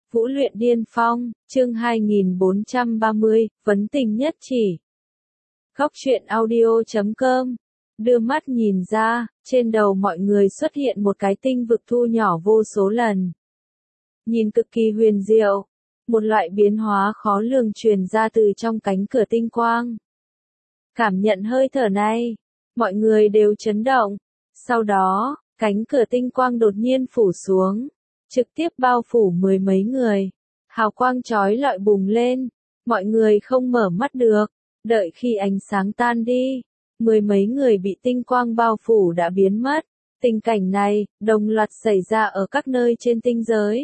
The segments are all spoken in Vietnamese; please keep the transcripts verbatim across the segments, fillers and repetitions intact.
Vũ luyện điên phong, chương hai nghìn bốn trăm ba mươi, vấn tình nhất chỉ. Góc truyện audio chấm com. Đưa mắt nhìn ra, trên đầu mọi người xuất hiện một cái tinh vực thu nhỏ vô số lần. Nhìn cực kỳ huyền diệu, một loại biến hóa khó lường truyền ra từ trong cánh cửa tinh quang. Cảm nhận hơi thở này, mọi người đều chấn động. Sau đó, cánh cửa tinh quang đột nhiên phủ xuống, trực tiếp bao phủ mười mấy người. Hào quang chói lọi bùng lên, mọi người không mở mắt được, đợi khi ánh sáng tan đi, mười mấy người bị tinh quang bao phủ đã biến mất. Tình cảnh này, đồng loạt xảy ra ở các nơi trên tinh giới.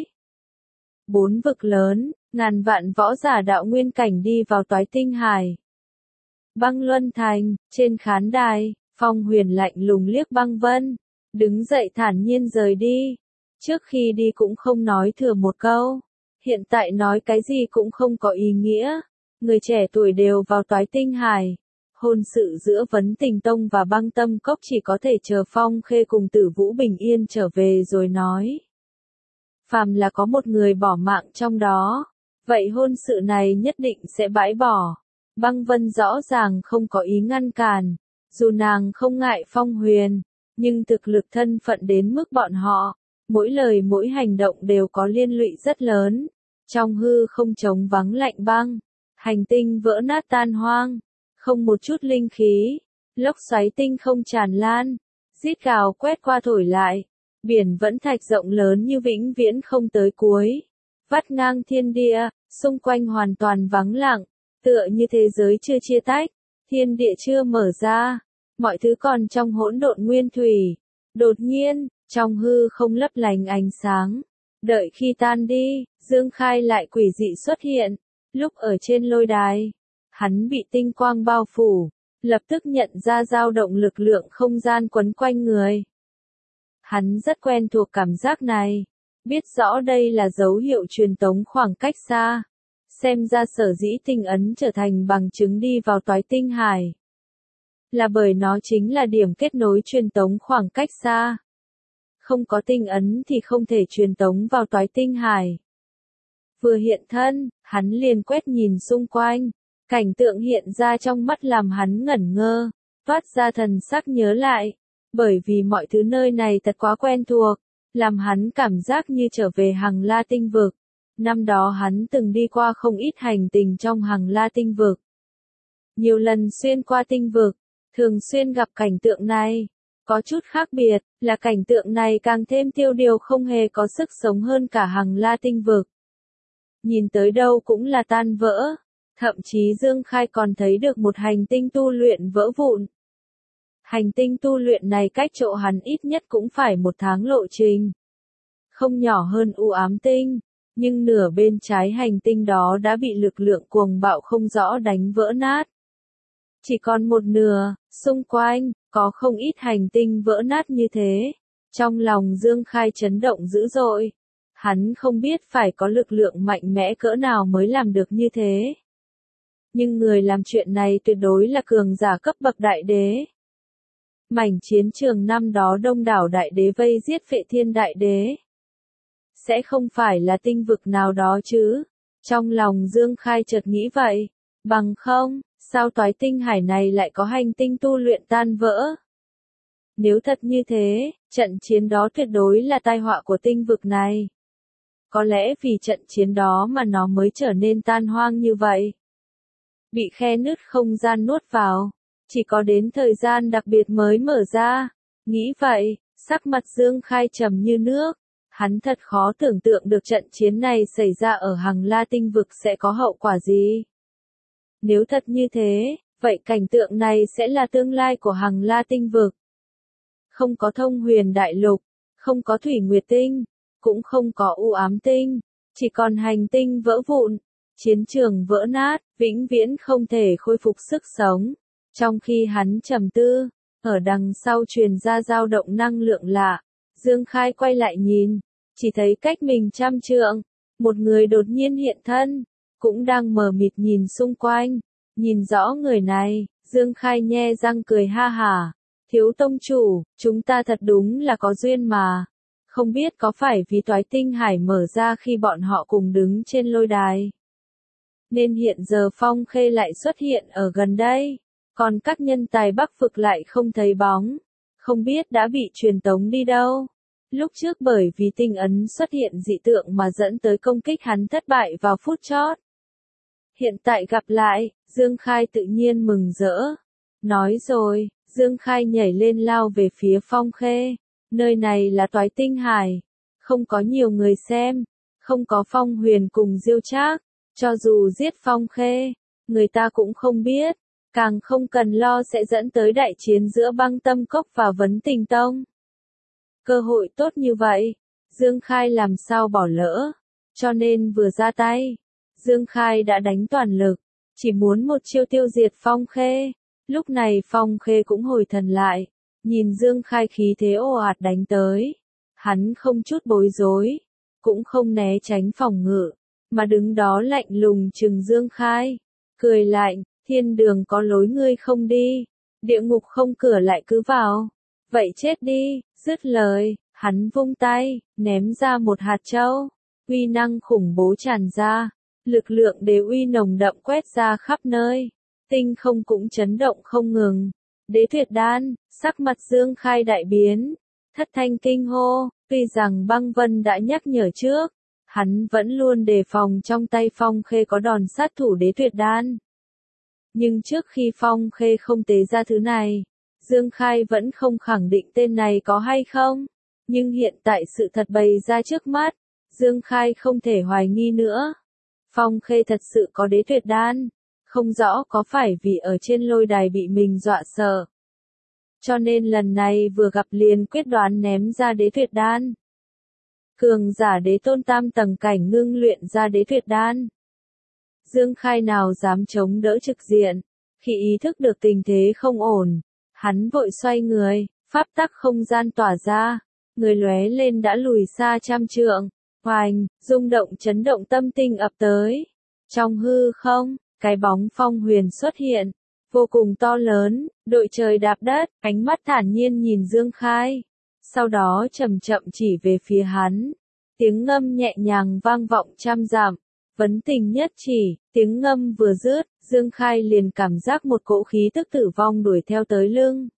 Bốn vực lớn, ngàn vạn võ giả đạo nguyên cảnh đi vào toái tinh hải. Băng Luân Thành, trên khán đài, Phong Huyền lạnh lùng liếc Băng Vân, đứng dậy thản nhiên rời đi. Trước khi đi cũng không nói thừa một câu, hiện tại nói cái gì cũng không có ý nghĩa. Người trẻ tuổi đều vào toái tinh hải. Hôn sự giữa Vấn Tình Tông và Băng Tâm Cốc chỉ có thể chờ Phong Khê cùng Tử Vũ bình yên trở về rồi nói. Phàm là có một người bỏ mạng trong đó, vậy hôn sự này nhất định sẽ bãi bỏ. Băng Vân rõ ràng không có ý ngăn cản, dù nàng không ngại Phong Huyền, nhưng thực lực thân phận đến mức bọn họ, mỗi lời mỗi hành động đều có liên lụy rất lớn. Trong hư không trống vắng lạnh băng, hành tinh vỡ nát tan hoang, không một chút linh khí, lốc xoáy tinh không tràn lan, rít gào quét qua thổi lại, biển vẫn thạch rộng lớn như vĩnh viễn không tới cuối, vắt ngang thiên địa, xung quanh hoàn toàn vắng lặng, tựa như thế giới chưa chia tách, thiên địa chưa mở ra, mọi thứ còn trong hỗn độn nguyên thủy. Đột nhiên, trong hư không lấp lánh ánh sáng, đợi khi tan đi, Dương Khai lại quỷ dị xuất hiện. Lúc ở trên lôi đài, hắn bị tinh quang bao phủ, lập tức nhận ra dao động lực lượng không gian quấn quanh người. Hắn rất quen thuộc cảm giác này, biết rõ đây là dấu hiệu truyền tống khoảng cách xa. Xem ra sở dĩ tinh ấn trở thành bằng chứng đi vào toái tinh hải, là bởi nó chính là điểm kết nối truyền tống khoảng cách xa. Không có tinh ấn thì không thể truyền tống vào toái tinh hải. Vừa hiện thân, hắn liền quét nhìn xung quanh, cảnh tượng hiện ra trong mắt làm hắn ngẩn ngơ, toát ra thần sắc nhớ lại, bởi vì mọi thứ nơi này thật quá quen thuộc, làm hắn cảm giác như trở về Hằng La tinh vực. Năm đó hắn từng đi qua không ít hành tinh trong Hằng La tinh vực. Nhiều lần xuyên qua tinh vực, thường xuyên gặp cảnh tượng này. Có chút khác biệt, là cảnh tượng này càng thêm tiêu điều không hề có sức sống hơn cả Hằng La tinh vực. Nhìn tới đâu cũng là tan vỡ, thậm chí Dương Khai còn thấy được một hành tinh tu luyện vỡ vụn. Hành tinh tu luyện này cách chỗ hắn ít nhất cũng phải một tháng lộ trình. Không nhỏ hơn U Ám tinh, nhưng nửa bên trái hành tinh đó đã bị lực lượng cuồng bạo không rõ đánh vỡ nát. Chỉ còn một nửa, xung quanh, có không ít hành tinh vỡ nát như thế. Trong lòng Dương Khai chấn động dữ dội. Hắn không biết phải có lực lượng mạnh mẽ cỡ nào mới làm được như thế. Nhưng người làm chuyện này tuyệt đối là cường giả cấp bậc đại đế. Mảnh chiến trường năm đó đông đảo đại đế vây giết Phệ Thiên đại đế. Sẽ không phải là tinh vực nào đó chứ? Trong lòng Dương Khai chợt nghĩ vậy. Bằng không, sao toái tinh hải này lại có hành tinh tu luyện tan vỡ? Nếu thật như thế, trận chiến đó tuyệt đối là tai họa của tinh vực này. Có lẽ vì trận chiến đó mà nó mới trở nên tan hoang như vậy. Bị khe nứt không gian nuốt vào, chỉ có đến thời gian đặc biệt mới mở ra. Nghĩ vậy, sắc mặt Dương Khai trầm như nước. Hắn thật khó tưởng tượng được trận chiến này xảy ra ở Hằng La tinh vực sẽ có hậu quả gì. Nếu thật như thế, vậy cảnh tượng này sẽ là tương lai của Hằng La tinh vực. Không có Thông Huyền đại lục, không có Thủy Nguyệt tinh, cũng không có U Ám tinh, chỉ còn hành tinh vỡ vụn, chiến trường vỡ nát, vĩnh viễn không thể khôi phục sức sống. Trong khi hắn trầm tư, ở đằng sau truyền ra dao động năng lượng lạ, Dương Khai quay lại nhìn, chỉ thấy cách mình trăm trượng, một người đột nhiên hiện thân, cũng đang mờ mịt nhìn xung quanh. Nhìn rõ người này, Dương Khai nhe răng cười ha hả. Thiếu tông chủ, chúng ta thật đúng là có duyên mà. Không biết có phải vì Toái Tinh Hải mở ra khi bọn họ cùng đứng trên lôi đài, nên hiện giờ Phong Khê lại xuất hiện ở gần đây, còn các nhân tài Bắc Vực lại không thấy bóng, không biết đã bị truyền tống đi đâu. Lúc trước bởi vì tinh ấn xuất hiện dị tượng mà dẫn tới công kích hắn thất bại vào phút chót. Hiện tại gặp lại, Dương Khai tự nhiên mừng rỡ. Nói rồi, Dương Khai nhảy lên lao về phía Phong Khê. Nơi này là Toái Tinh Hải, không có nhiều người xem, không có Phong Huyền cùng Diêu Trác, cho dù giết Phong Khê, người ta cũng không biết, càng không cần lo sẽ dẫn tới đại chiến giữa Băng Tâm Cốc và Vấn Tình Tông. Cơ hội tốt như vậy, Dương Khai làm sao bỏ lỡ, cho nên vừa ra tay, Dương Khai đã đánh toàn lực, chỉ muốn một chiêu tiêu diệt Phong Khê. Lúc này Phong Khê cũng hồi thần lại, nhìn Dương Khai khí thế ồ ạt đánh tới, hắn không chút bối rối, cũng không né tránh phòng ngự, mà đứng đó lạnh lùng trừng Dương Khai, cười lạnh, thiên đường có lối ngươi không đi, địa ngục không cửa lại cứ vào, vậy chết đi. Dứt lời, hắn vung tay, ném ra một hạt châu, uy năng khủng bố tràn ra, lực lượng đế uy nồng đậm quét ra khắp nơi, tinh không cũng chấn động không ngừng. Đế tuyệt đan, sắc mặt Dương Khai đại biến, thất thanh kinh hô, tuy rằng băng vân đã nhắc nhở trước, hắn vẫn luôn đề phòng trong tay Phong Khê có đòn sát thủ đế tuyệt đan. Nhưng trước khi Phong Khê không tế ra thứ này, Dương Khai vẫn không khẳng định tên này có hay không, nhưng hiện tại sự thật bày ra trước mắt, Dương Khai không thể hoài nghi nữa. Phong Khê thật sự có đế tuyệt đan, không rõ có phải vì ở trên lôi đài bị mình dọa sợ, cho nên lần này vừa gặp liền quyết đoán ném ra đế tuyệt đan. Cường giả đế tôn tam tầng cảnh ngưng luyện ra đế tuyệt đan. Dương Khai nào dám chống đỡ trực diện, khi ý thức được tình thế không ổn, hắn vội xoay người, pháp tắc không gian tỏa ra, người lóe lên đã lùi xa trăm trượng, hoành, rung động chấn động tâm tinh ập tới. Trong hư không, cái bóng Phong Huyền xuất hiện, vô cùng to lớn, đội trời đạp đất, ánh mắt thản nhiên nhìn Dương Khai, sau đó chậm chậm chỉ về phía hắn, tiếng ngâm nhẹ nhàng vang vọng trăm dặm. Vấn Tình nhất chỉ, tiếng ngâm vừa dứt, Dương Khai liền cảm giác một cỗ khí tức tử vong đuổi theo tới lưng.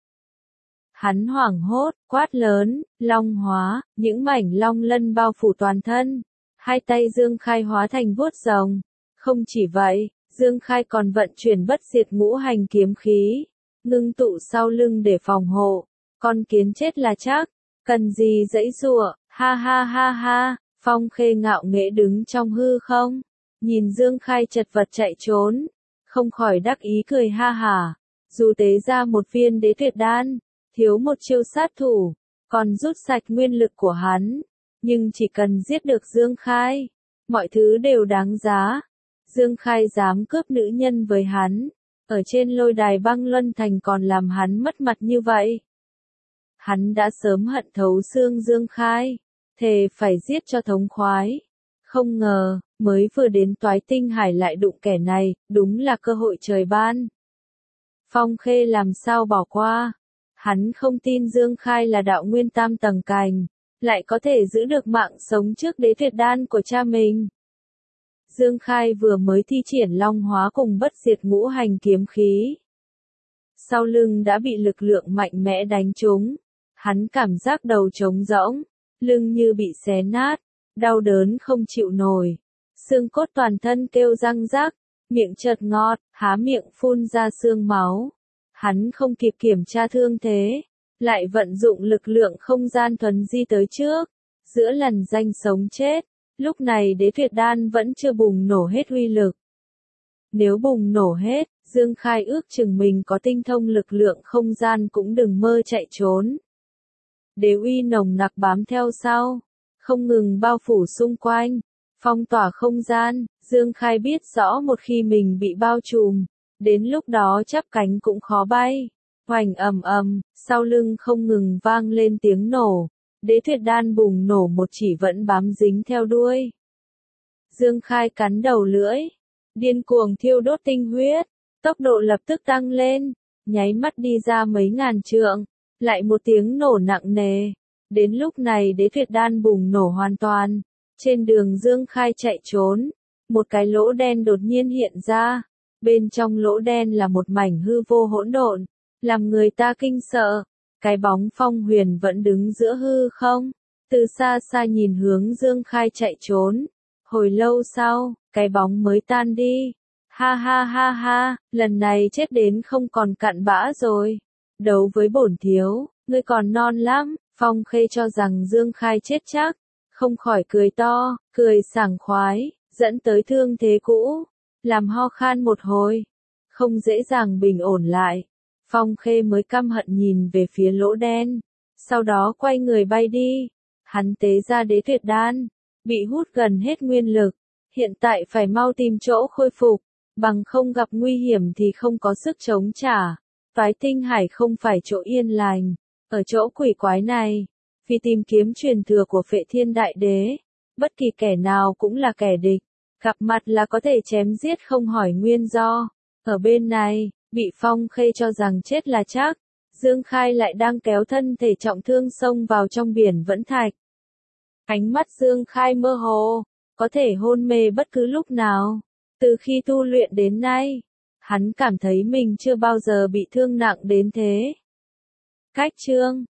Hắn hoảng hốt, quát lớn, long hóa, những mảnh long lân bao phủ toàn thân. Hai tay Dương Khai hóa thành vuốt rồng. Không chỉ vậy, Dương Khai còn vận chuyển bất diệt ngũ hành kiếm khí, ngưng tụ sau lưng để phòng hộ. Con kiến chết là chắc, cần gì dãy giụa, ha ha ha ha. Phong Khê ngạo nghễ đứng trong hư không, nhìn Dương Khai chật vật chạy trốn, không khỏi đắc ý cười ha hả. Dù tế ra một viên đế tuyệt đan, thiếu một chiêu sát thủ, còn rút sạch nguyên lực của hắn, nhưng chỉ cần giết được Dương Khai, mọi thứ đều đáng giá. Dương Khai dám cướp nữ nhân với hắn, ở trên lôi đài Băng Luân Thành còn làm hắn mất mặt như vậy. Hắn đã sớm hận thấu xương Dương Khai, thề phải giết cho thống khoái. Không ngờ, mới vừa đến Toái Tinh Hải lại đụng kẻ này, đúng là cơ hội trời ban. Phong Khê làm sao bỏ qua, hắn không tin Dương Khai là đạo nguyên tam tầng cảnh, lại có thể giữ được mạng sống trước đế tuyệt đan của cha mình. Dương Khai vừa mới thi triển long hóa cùng bất diệt ngũ hành kiếm khí, sau lưng đã bị lực lượng mạnh mẽ đánh trúng, hắn cảm giác đầu trống rỗng, lưng như bị xé nát, đau đớn không chịu nổi, xương cốt toàn thân kêu răng rắc, miệng chợt ngọt, há miệng phun ra xương máu. Hắn không kịp kiểm tra thương thế, lại vận dụng lực lượng không gian thuần di tới trước, giữa lần danh sống chết, lúc này đế tuyệt đan vẫn chưa bùng nổ hết uy lực. Nếu bùng nổ hết, Dương Khai ước chừng mình có tinh thông lực lượng không gian cũng đừng mơ chạy trốn. Đế uy nồng nặc bám theo sau, không ngừng bao phủ xung quanh, phong tỏa không gian. Dương Khai biết rõ một khi mình bị bao trùm, đến lúc đó chắp cánh cũng khó bay. Hoành ầm ầm, sau lưng không ngừng vang lên tiếng nổ, đế tuyệt đan bùng nổ một chỉ vẫn bám dính theo đuôi. Dương Khai cắn đầu lưỡi, điên cuồng thiêu đốt tinh huyết, tốc độ lập tức tăng lên, nháy mắt đi ra mấy ngàn trượng, lại một tiếng nổ nặng nề, Đến lúc này đế tuyệt đan bùng nổ hoàn toàn. Trên đường Dương Khai chạy trốn, một cái lỗ đen đột nhiên hiện ra. Bên trong lỗ đen là một mảnh hư vô hỗn độn, làm người ta kinh sợ. Cái bóng Phong Huyền vẫn đứng giữa hư không, từ xa xa nhìn hướng Dương Khai chạy trốn. Hồi lâu sau, cái bóng mới tan đi. Ha ha ha ha, lần này chết đến không còn cặn bã rồi. Đấu với bổn thiếu, ngươi còn non lắm. Phong Khê cho rằng Dương Khai chết chắc, không khỏi cười to, cười sảng khoái, dẫn tới thương thế cũ, làm ho khan một hồi, không dễ dàng bình ổn lại. Phong Khê mới căm hận nhìn về phía lỗ đen, sau đó quay người bay đi. Hắn tế ra đế tuyệt đan, bị hút gần hết nguyên lực, hiện tại phải mau tìm chỗ khôi phục, bằng không gặp nguy hiểm thì không có sức chống trả. Toái Tinh Hải không phải chỗ yên lành, ở chỗ quỷ quái này, vì tìm kiếm truyền thừa của Phệ Thiên Đại Đế, bất kỳ kẻ nào cũng là kẻ địch, gặp mặt là có thể chém giết không hỏi nguyên do. Ở bên này, bị Phong Khê cho rằng chết là chắc, Dương Khai lại đang kéo thân thể trọng thương xông vào trong biển vẫn thạch. Ánh mắt Dương Khai mơ hồ, có thể hôn mê bất cứ lúc nào. Từ khi tu luyện đến nay, hắn cảm thấy mình chưa bao giờ bị thương nặng đến thế. Cách chương